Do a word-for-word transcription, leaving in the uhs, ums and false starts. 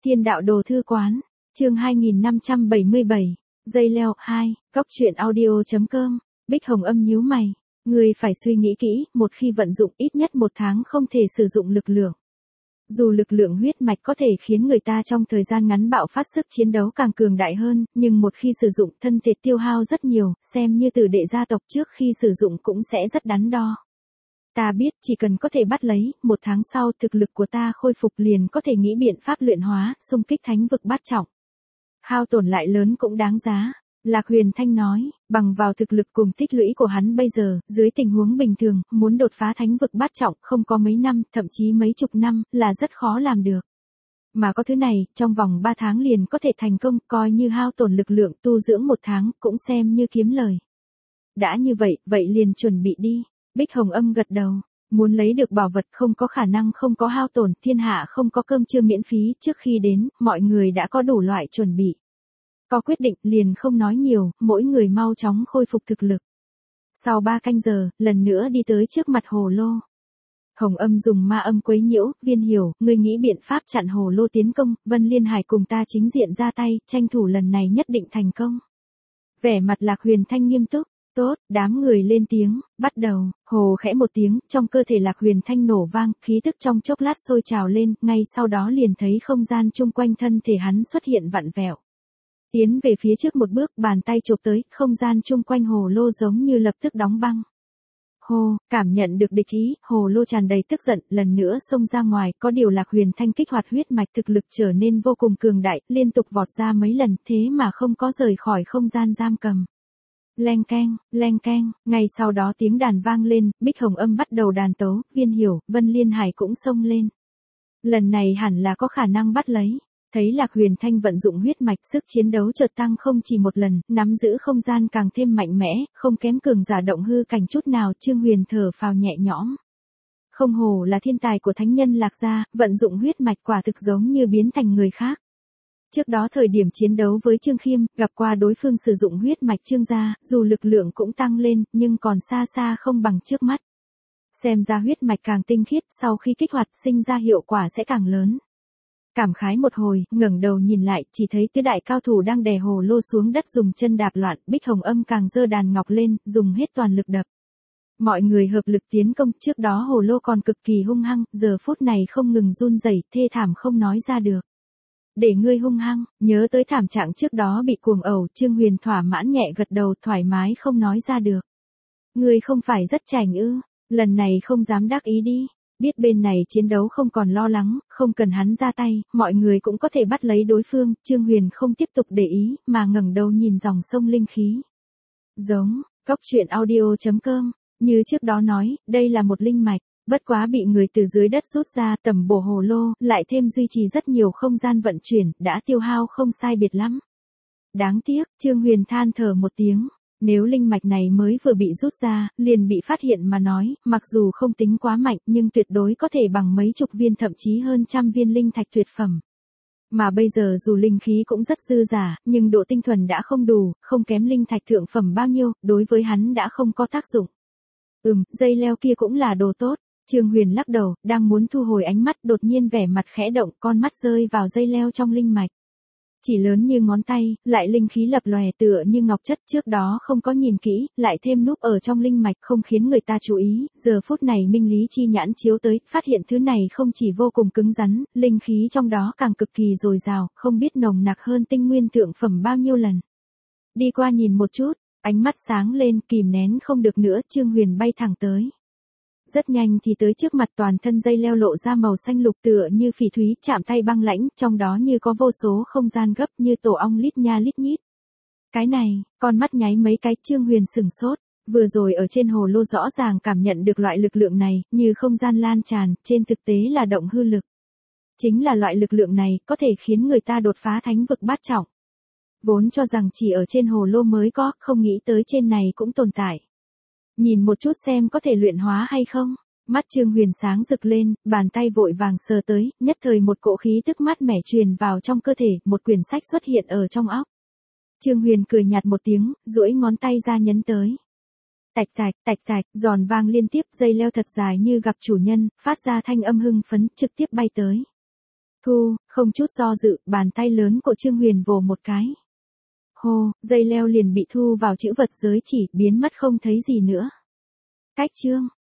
Thiên đạo đồ thư quán, chương hai nghìn năm trăm bảy mươi bảy, dây leo hai, góc truyện audio chấm com, Bích Hồng Âm nhíu mày, người phải suy nghĩ kỹ, một khi vận dụng ít nhất một tháng không thể sử dụng lực lượng. Dù lực lượng huyết mạch có thể khiến người ta trong thời gian ngắn bạo phát sức chiến đấu càng cường đại hơn, nhưng một khi sử dụng thân thể tiêu hao rất nhiều, xem như tử đệ gia tộc trước khi sử dụng cũng sẽ rất đắn đo. Ta biết chỉ cần có thể bắt lấy, một tháng sau thực lực của ta khôi phục liền có thể nghĩ biện pháp luyện hóa, xung kích thánh vực bát trọng. Hao tổn lại lớn cũng đáng giá. Lạc Huyền Thanh nói, bằng vào thực lực cùng tích lũy của hắn bây giờ, dưới tình huống bình thường, muốn đột phá thánh vực bát trọng không có mấy năm, thậm chí mấy chục năm, là rất khó làm được. Mà có thứ này, trong vòng ba tháng liền có thể thành công, coi như hao tổn lực lượng tu dưỡng một tháng, cũng xem như kiếm lời. Đã như vậy, vậy liền chuẩn bị đi. Bích Hồng Âm gật đầu, muốn lấy được bảo vật không có khả năng không có hao tổn, thiên hạ không có cơm trưa miễn phí, trước khi đến, mọi người đã có đủ loại chuẩn bị. Có quyết định liền không nói nhiều, mỗi người mau chóng khôi phục thực lực. Sau ba canh giờ, lần nữa đi tới trước mặt hồ lô. Hồng Âm dùng ma âm quấy nhiễu, Viên hiểu, ngươi nghĩ biện pháp chặn hồ lô tiến công, Vân Liên Hải cùng ta chính diện ra tay, tranh thủ lần này nhất định thành công. Vẻ mặt Lạc Huyền Thanh nghiêm túc. Tốt, đám người lên tiếng, bắt đầu, hồ khẽ một tiếng, trong cơ thể Lạc Huyền Thanh nổ vang, khí tức trong chốc lát sôi trào lên, ngay sau đó liền thấy không gian chung quanh thân thể hắn xuất hiện vặn vẹo. Tiến về phía trước một bước, bàn tay chộp tới, không gian chung quanh hồ lô giống như lập tức đóng băng. Hồ, cảm nhận được địch ý, hồ lô tràn đầy tức giận, lần nữa xông ra ngoài, có điều Lạc Huyền Thanh kích hoạt huyết mạch thực lực trở nên vô cùng cường đại, liên tục vọt ra mấy lần, thế mà không có rời khỏi không gian giam cầm. Leng keng, leng keng, ngay sau đó tiếng đàn vang lên, Bích Hồng Âm bắt đầu đàn tấu, Viên hiểu, Vân Liên Hải cũng xông lên. Lần này hẳn là có khả năng bắt lấy. Thấy Lạc Huyền Thanh vận dụng huyết mạch, sức chiến đấu chợt tăng không chỉ một lần, nắm giữ không gian càng thêm mạnh mẽ, không kém cường giả động hư cảnh chút nào, Trương Huyền thở phào nhẹ nhõm. Không hổ là thiên tài của thánh nhân Lạc gia, vận dụng huyết mạch quả thực giống như biến thành người khác. Trước đó thời điểm chiến đấu với Trương Khiêm, gặp qua đối phương sử dụng huyết mạch Trương gia, dù lực lượng cũng tăng lên, nhưng còn xa xa không bằng trước mắt. Xem ra huyết mạch càng tinh khiết, sau khi kích hoạt sinh ra hiệu quả sẽ càng lớn. Cảm khái một hồi, ngẩng đầu nhìn lại, chỉ thấy tứ đại cao thủ đang đè hồ lô xuống đất dùng chân đạp loạn, Bích Hồng Âm càng giơ đàn ngọc lên, dùng hết toàn lực đập. Mọi người hợp lực tiến công, trước đó hồ lô còn cực kỳ hung hăng, giờ phút này không ngừng run rẩy, thê thảm không nói ra được. Để ngươi hung hăng, nhớ tới thảm trạng trước đó bị cuồng ẩu, Trương Huyền thỏa mãn nhẹ gật đầu, thoải mái không nói ra được. Ngươi không phải rất chảnh ư, lần này không dám đắc ý đi, biết bên này chiến đấu không còn lo lắng, không cần hắn ra tay, mọi người cũng có thể bắt lấy đối phương, Trương Huyền không tiếp tục để ý, mà ngẩng đầu nhìn dòng sông linh khí. Giống, góc truyện audio chấm com, như trước đó nói, đây là một linh mạch. Bất quá bị người từ dưới đất rút ra, tầm bổ hồ lô, lại thêm duy trì rất nhiều không gian vận chuyển, đã tiêu hao không sai biệt lắm. Đáng tiếc, Trương Huyền than thở một tiếng, nếu linh mạch này mới vừa bị rút ra, liền bị phát hiện mà nói, mặc dù không tính quá mạnh nhưng tuyệt đối có thể bằng mấy chục viên thậm chí hơn trăm viên linh thạch tuyệt phẩm. Mà bây giờ dù linh khí cũng rất dư giả, nhưng độ tinh thuần đã không đủ, không kém linh thạch thượng phẩm bao nhiêu, đối với hắn đã không có tác dụng. Ừm, dây leo kia cũng là đồ tốt. Trương Huyền lắc đầu, đang muốn thu hồi ánh mắt, đột nhiên vẻ mặt khẽ động, con mắt rơi vào dây leo trong linh mạch. Chỉ lớn như ngón tay, lại linh khí lập lòe tựa như ngọc chất, trước đó không có nhìn kỹ, lại thêm núp ở trong linh mạch không khiến người ta chú ý, giờ phút này minh lý chi nhãn chiếu tới, phát hiện thứ này không chỉ vô cùng cứng rắn, linh khí trong đó càng cực kỳ dồi dào, không biết nồng nặc hơn tinh nguyên thượng phẩm bao nhiêu lần. Đi qua nhìn một chút, ánh mắt sáng lên, kìm nén không được nữa, Trương Huyền bay thẳng tới. Rất nhanh thì tới trước mặt, toàn thân dây leo lộ ra màu xanh lục tựa như phỉ thúy, chạm tay băng lãnh, trong đó như có vô số không gian gấp như tổ ong lít nha lít nhít. Cái này, con mắt nháy mấy cái, Trương Huyền sừng sốt, vừa rồi ở trên hồ lô rõ ràng cảm nhận được loại lực lượng này, như không gian lan tràn, trên thực tế là động hư lực. Chính là loại lực lượng này, có thể khiến người ta đột phá thánh vực bát trọng. Vốn cho rằng chỉ ở trên hồ lô mới có, không nghĩ tới trên này cũng tồn tại. Nhìn một chút xem có thể luyện hóa hay không. Mắt Trương Huyền sáng rực lên, bàn tay vội vàng sờ tới, nhất thời một cỗ khí tức mát mẻ truyền vào trong cơ thể, một quyển sách xuất hiện ở trong óc. Trương Huyền cười nhạt một tiếng, duỗi ngón tay ra nhấn tới. Tạch tạch, tạch tạch, giòn vang liên tiếp, dây leo thật dài như gặp chủ nhân, phát ra thanh âm hưng phấn, trực tiếp bay tới. Thu, không chút do dự, bàn tay lớn của Trương Huyền vồ một cái. Hô, dây leo liền bị thu vào chữ vật giới chỉ, biến mất không thấy gì nữa. Cách chương